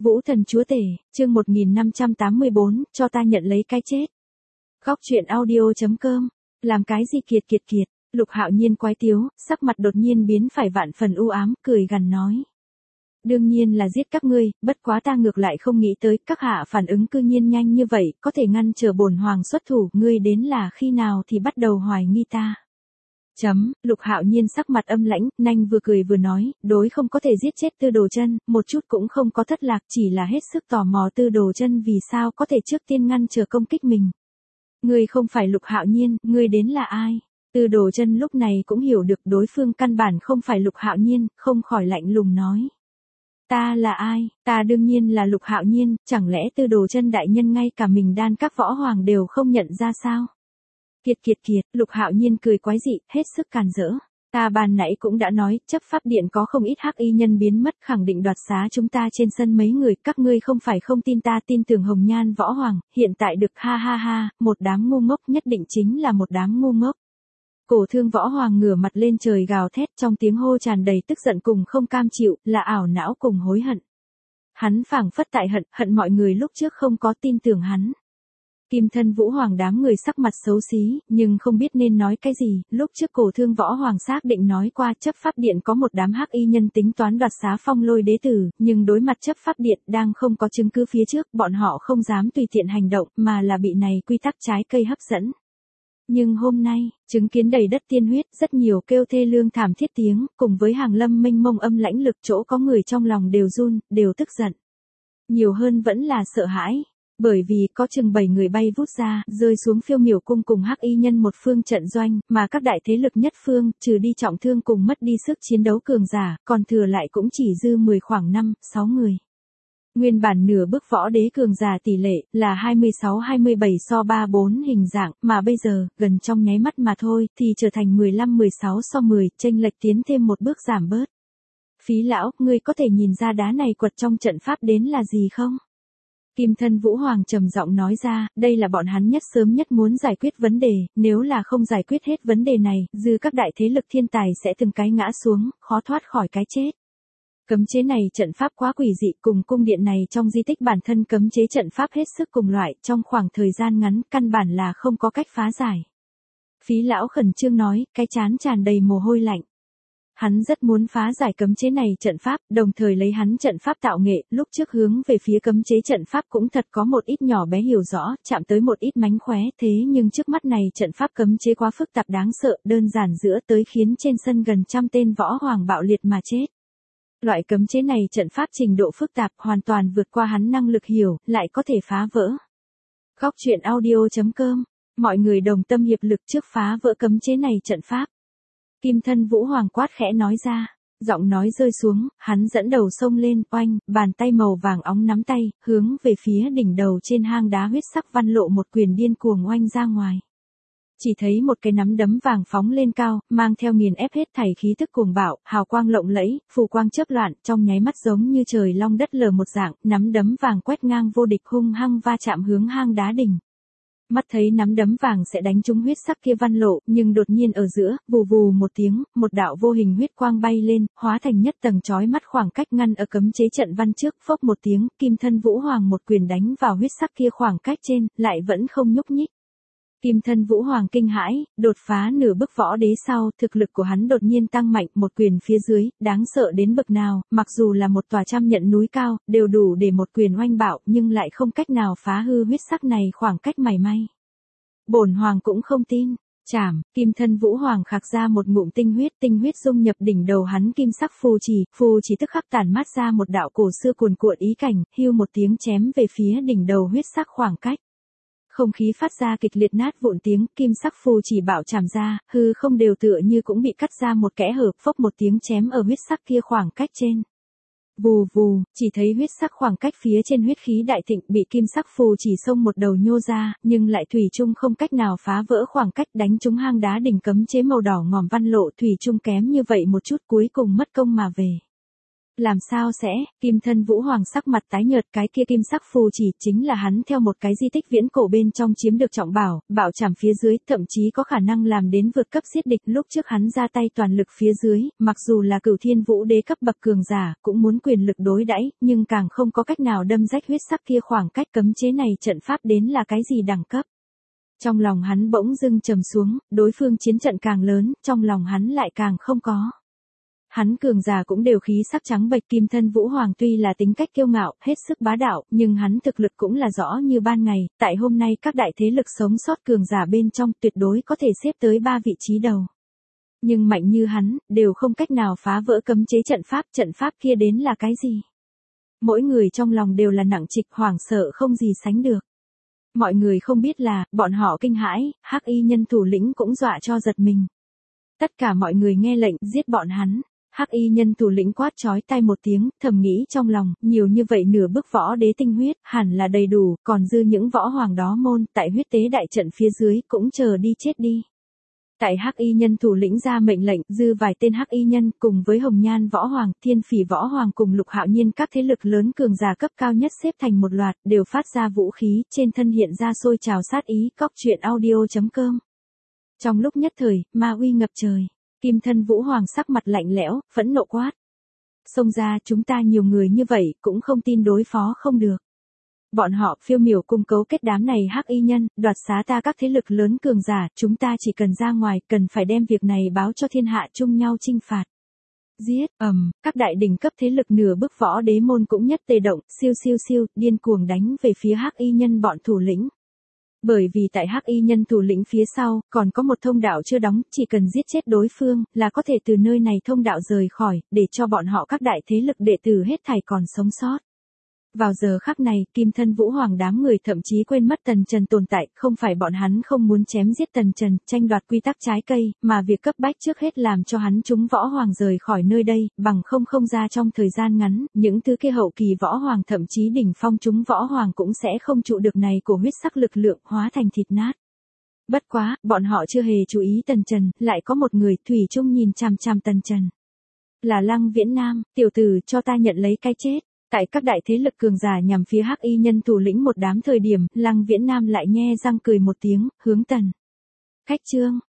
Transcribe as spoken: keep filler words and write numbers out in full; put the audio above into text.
Vũ thần chúa tể, chương một nghìn năm trăm tám mươi bốn, cho ta nhận lấy cái chết. Góc truyện audio.com, làm cái gì kiệt kiệt kiệt, Lục Hạo Nhiên quái tiếu, sắc mặt đột nhiên biến phải vạn phần u ám, cười gằn nói. Đương nhiên là giết các ngươi, bất quá ta ngược lại không nghĩ tới, các hạ phản ứng cư nhiên nhanh như vậy, có thể ngăn trở bổn hoàng xuất thủ, ngươi đến là khi nào thì bắt đầu hoài nghi ta. Chấm, Lục Hạo Nhiên sắc mặt âm lãnh, nhanh vừa cười vừa nói, đối không có thể giết chết Tư Đồ Chân, một chút cũng không có thất lạc, chỉ là hết sức tò mò Tư Đồ Chân vì sao có thể trước tiên ngăn trở công kích mình. Ngươi không phải Lục Hạo Nhiên, ngươi đến là ai? Tư Đồ Chân lúc này cũng hiểu được đối phương căn bản không phải Lục Hạo Nhiên, không khỏi lạnh lùng nói. Ta là ai? Ta đương nhiên là Lục Hạo Nhiên, chẳng lẽ Tư Đồ Chân đại nhân ngay cả mình đan các võ hoàng đều không nhận ra sao? Kiệt kiệt kiệt, Lục Hạo Nhiên cười quái dị, hết sức càn rỡ. Ta ban nãy cũng đã nói, chấp pháp điện có không ít hắc y nhân biến mất, khẳng định đoạt xá chúng ta trên sân mấy người, các ngươi không phải không tin ta, tin tưởng Hồng Nhan võ hoàng, hiện tại được ha ha ha, một đám ngu ngốc, nhất định chính là một đám ngu ngốc. Cổ Thương võ hoàng ngửa mặt lên trời gào thét, trong tiếng hô tràn đầy tức giận cùng không cam chịu, là ảo não cùng hối hận. Hắn phảng phất tại hận, hận mọi người lúc trước không có tin tưởng hắn. Kim Thân Vũ Hoàng đám người sắc mặt xấu xí, nhưng không biết nên nói cái gì, lúc trước Cổ Thương võ hoàng xác định nói qua chấp pháp điện có một đám hắc y nhân tính toán đoạt xá Phong Lôi đế tử, nhưng đối mặt chấp pháp điện đang không có chứng cứ phía trước, bọn họ không dám tùy tiện hành động, mà là bị này quy tắc trái cây hấp dẫn. Nhưng hôm nay, chứng kiến đầy đất tiên huyết, rất nhiều kêu thê lương thảm thiết tiếng, cùng với hàng lâm mênh mông âm lãnh lực, chỗ có người trong lòng đều run, đều tức giận. Nhiều hơn vẫn là sợ hãi. Bởi vì có chừng bảy người bay vút ra, rơi xuống Phiêu Miểu cung cùng hắc y nhân một phương trận doanh, mà các đại thế lực nhất phương, trừ đi trọng thương cùng mất đi sức chiến đấu cường giả, còn thừa lại cũng chỉ dư mười khoảng năm, sáu người. Nguyên bản nửa bước võ đế cường giả tỷ lệ là hai mươi sáu hai mươi bảy so ba bốn hình dạng, mà bây giờ, gần trong nháy mắt mà thôi, thì trở thành mười lăm mười sáu so mười, chênh lệch tiến thêm một bước giảm bớt. Phí lão, ngươi có thể nhìn ra đá này quật trong trận pháp đến là gì không? Kim Thân Vũ Hoàng trầm giọng nói ra, đây là bọn hắn nhất sớm nhất muốn giải quyết vấn đề, nếu là không giải quyết hết vấn đề này, dư các đại thế lực thiên tài sẽ từng cái ngã xuống, khó thoát khỏi cái chết. Cấm chế này trận pháp quá quỷ dị, cùng cung điện này trong di tích bản thân cấm chế trận pháp hết sức cùng loại, trong khoảng thời gian ngắn, căn bản là không có cách phá giải. Phí lão khẩn trương nói, cái chán tràn đầy mồ hôi lạnh. Hắn rất muốn phá giải cấm chế này trận pháp, đồng thời lấy hắn trận pháp tạo nghệ, lúc trước hướng về phía cấm chế trận pháp cũng thật có một ít nhỏ bé hiểu rõ, chạm tới một ít mánh khóe, thế nhưng trước mắt này trận pháp cấm chế quá phức tạp đáng sợ, đơn giản giữa tới khiến trên sân gần trăm tên võ hoàng bạo liệt mà chết. Loại cấm chế này trận pháp trình độ phức tạp hoàn toàn vượt qua hắn năng lực hiểu, lại có thể phá vỡ. Góc truyện audio.com, mọi người đồng tâm hiệp lực trước phá vỡ cấm chế này trận pháp. Kim Thân Vũ Hoàng quát khẽ nói ra, giọng nói rơi xuống, hắn dẫn đầu xông lên, oanh, bàn tay màu vàng óng nắm tay, hướng về phía đỉnh đầu trên hang đá huyết sắc văn lộ một quyền điên cuồng oanh ra ngoài. Chỉ thấy một cái nắm đấm vàng phóng lên cao, mang theo nghiền ép hết thảy khí tức cuồng bạo, hào quang lộng lẫy, phù quang chớp loạn, trong nháy mắt giống như trời long đất lở một dạng, nắm đấm vàng quét ngang vô địch hung hăng va chạm hướng hang đá đỉnh. Mắt thấy nắm đấm vàng sẽ đánh trúng huyết sắc kia văn lộ, nhưng đột nhiên ở giữa, vù vù một tiếng, một đạo vô hình huyết quang bay lên, hóa thành nhất tầng chói mắt khoảng cách ngăn ở cấm chế trận văn trước, phốc một tiếng, Kim Thân Vũ Hoàng một quyền đánh vào huyết sắc kia khoảng cách trên, lại vẫn không nhúc nhích. Kim Thân Vũ Hoàng kinh hãi, đột phá nửa bước võ đế sau, thực lực của hắn đột nhiên tăng mạnh, một quyền phía dưới, đáng sợ đến bậc nào, mặc dù là một tòa trăm nhận núi cao, đều đủ để một quyền oanh bạo, nhưng lại không cách nào phá hư huyết sắc này khoảng cách mảy may. Bổn hoàng cũng không tin. Chảm, Kim Thân Vũ Hoàng khạc ra một ngụm tinh huyết, tinh huyết dung nhập đỉnh đầu hắn kim sắc phù chỉ, phù chỉ tức khắc tản mát ra một đạo cổ xưa cuồn cuộn ý cảnh, hưu một tiếng chém về phía đỉnh đầu huyết sắc khoảng cách. Không khí phát ra kịch liệt nát vụn tiếng, kim sắc phù chỉ bạo chạm ra, hư không đều tựa như cũng bị cắt ra một kẽ hở, phốc một tiếng chém ở huyết sắc kia khoảng cách trên. Vù vù, chỉ thấy huyết sắc khoảng cách phía trên huyết khí đại thịnh bị kim sắc phù chỉ xông một đầu nhô ra, nhưng lại thủy chung không cách nào phá vỡ khoảng cách đánh trúng hang đá đỉnh cấm chế màu đỏ ngòm văn lộ, thủy chung kém như vậy một chút cuối cùng mất công mà về. Làm sao sẽ, Kim Thân Vũ Hoàng sắc mặt tái nhợt, cái kia kim sắc phù chỉ chính là hắn theo một cái di tích viễn cổ bên trong chiếm được trọng bảo, bảo trảm phía dưới, thậm chí có khả năng làm đến vượt cấp giết địch. Lúc trước hắn ra tay toàn lực phía dưới, mặc dù là Cửu Thiên Vũ Đế cấp bậc cường giả, cũng muốn quyền lực đối đãi, nhưng càng không có cách nào đâm rách huyết sắc kia khoảng cách cấm chế này trận pháp đến là cái gì đẳng cấp. Trong lòng hắn bỗng dưng trầm xuống, đối phương chiến trận càng lớn, trong lòng hắn lại càng không có. Hắn cường giả cũng đều khí sắc trắng bệch. Kim Thân Vũ Hoàng tuy là tính cách kiêu ngạo, hết sức bá đạo, nhưng hắn thực lực cũng là rõ như ban ngày, tại hôm nay các đại thế lực sống sót cường giả bên trong tuyệt đối có thể xếp tới ba vị trí đầu. Nhưng mạnh như hắn, đều không cách nào phá vỡ cấm chế trận pháp, trận pháp kia đến là cái gì? Mỗi người trong lòng đều là nặng trịch, hoảng sợ không gì sánh được. Mọi người không biết là, bọn họ kinh hãi, Hắc Y nhân thủ lĩnh cũng dọa cho giật mình. Tất cả mọi người nghe lệnh, giết bọn hắn. Hắc Y nhân thủ lĩnh quát chói tai một tiếng, thầm nghĩ trong lòng, nhiều như vậy nửa bức võ đế tinh huyết, hẳn là đầy đủ, còn dư những võ hoàng đó môn, tại huyết tế đại trận phía dưới, cũng chờ đi chết đi. Tại Hắc Y nhân thủ lĩnh ra mệnh lệnh, dư vài tên Hắc Y nhân, cùng với Hồng Nhan Võ Hoàng, Thiên Phỉ Võ Hoàng cùng Lục Hạo Nhiên các thế lực lớn cường giả cấp cao nhất xếp thành một loạt, đều phát ra vũ khí, trên thân hiện ra sôi trào sát ý. Cóc truyện audio chấm com. Trong lúc nhất thời, ma uy ngập trời. Kim Thân Vũ Hoàng sắc mặt lạnh lẽo, phẫn nộ quát. Xông ra, chúng ta nhiều người như vậy, cũng không tin đối phó không được. Bọn họ phiêu miểu cung cấu kết đám này Hắc Y nhân, đoạt xá ta các thế lực lớn cường giả, chúng ta chỉ cần ra ngoài, cần phải đem việc này báo cho thiên hạ chung nhau chinh phạt. Giết, ầm, um, các đại đỉnh cấp thế lực nửa bức võ đế môn cũng nhất tề động, siêu siêu siêu, điên cuồng đánh về phía Hắc Y nhân bọn thủ lĩnh. Bởi vì tại Hắc Y nhân thủ lĩnh phía sau, còn có một thông đạo chưa đóng, chỉ cần giết chết đối phương, là có thể từ nơi này thông đạo rời khỏi, để cho bọn họ các đại thế lực đệ tử hết thảy còn sống sót. Vào giờ khắc này, Kim Thân Vũ Hoàng đám người thậm chí quên mất Tần Trần tồn tại, không phải bọn hắn không muốn chém giết Tần Trần, tranh đoạt quy tắc trái cây, mà việc cấp bách trước hết làm cho hắn chúng võ hoàng rời khỏi nơi đây, bằng không không ra trong thời gian ngắn, những thứ kia hậu kỳ võ hoàng thậm chí đỉnh phong chúng võ hoàng cũng sẽ không trụ được này của huyết sắc lực lượng, hóa thành thịt nát. Bất quá, bọn họ chưa hề chú ý Tần Trần, lại có một người thủy chung nhìn chằm chằm Tần Trần. Là Lăng Viễn Nam, tiểu tử cho ta nhận lấy cái chết. Tại các đại thế lực cường giả nhằm phía Hắc Y nhân thủ lĩnh một đám thời điểm, Lăng Viễn Nam lại nhe răng cười một tiếng, hướng Tần Khách Trương,